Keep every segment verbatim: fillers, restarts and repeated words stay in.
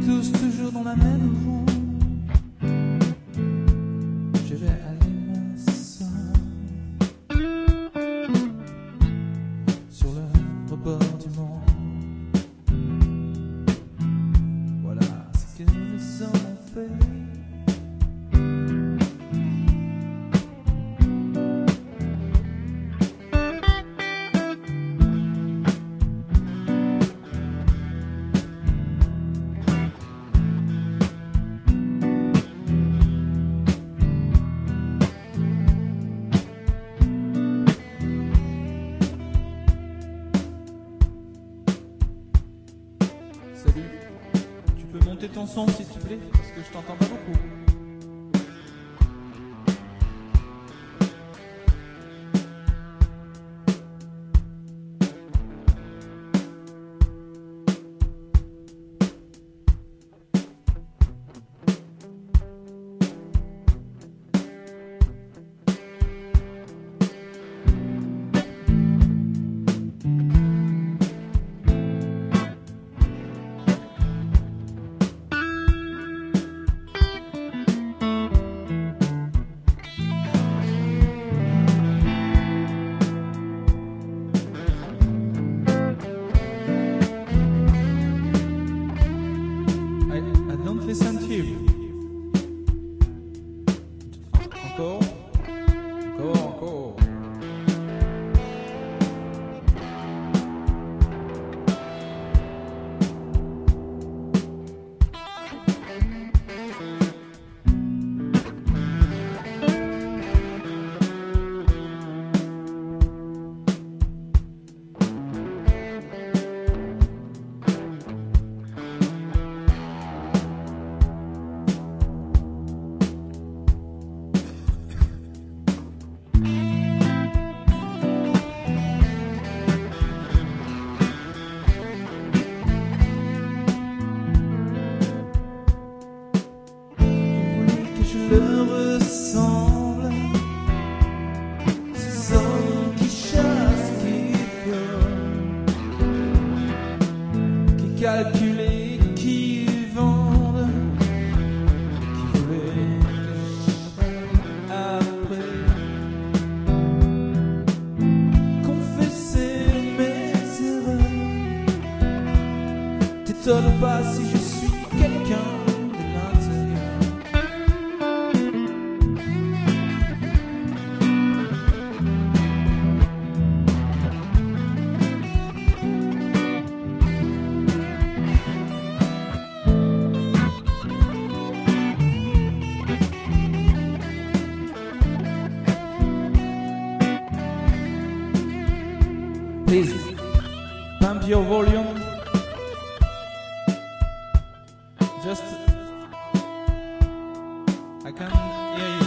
tous toujours dans la même roue. Je vais aller seul sur le rebord du monde. Voilà ce que nous avons fait. Salut, tu peux monter ton son s'il te plaît, parce que je t'entends pas beaucoup. Listen to you. Encore, encore, encore. Le ressemble, ces hommes qui chassent, qui volent, qui calculent et qui vendent, qui voulaient après confesser mes erreurs. T'étonne pas si je suis quelqu'un. Please, pump your volume. Just, I can't hear you.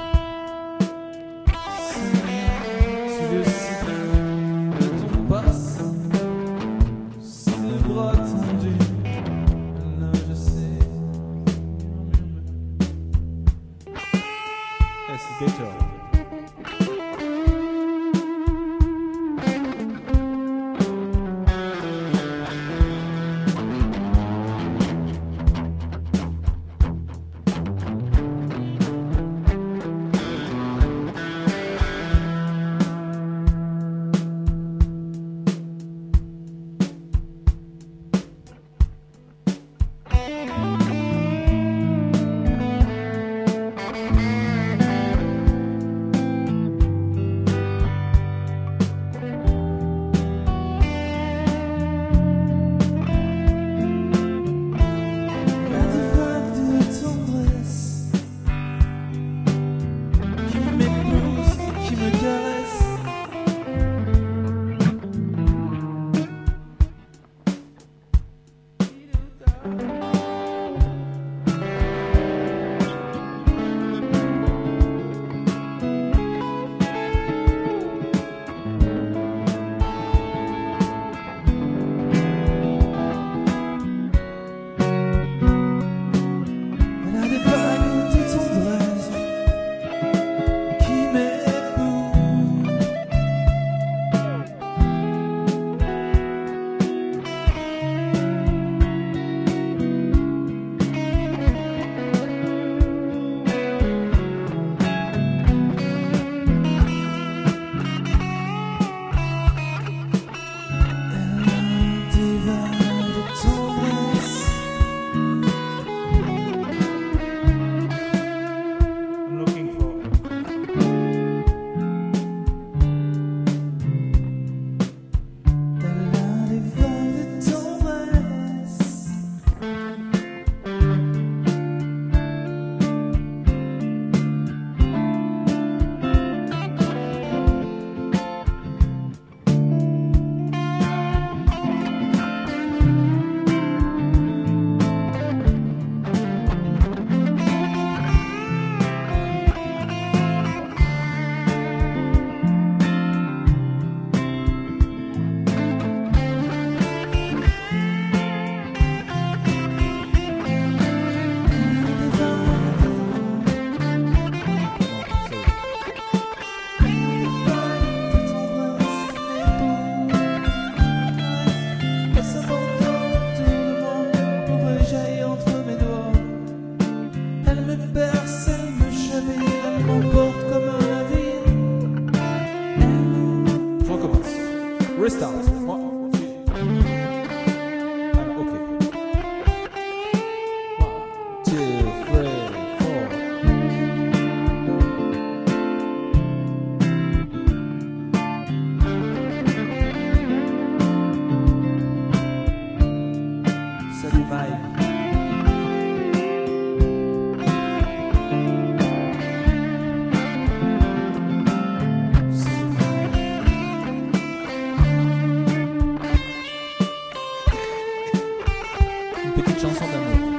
Si le cycle de ton passe, si le bras tendu, là je sais. It's better. live. Une petite chanson d'amour.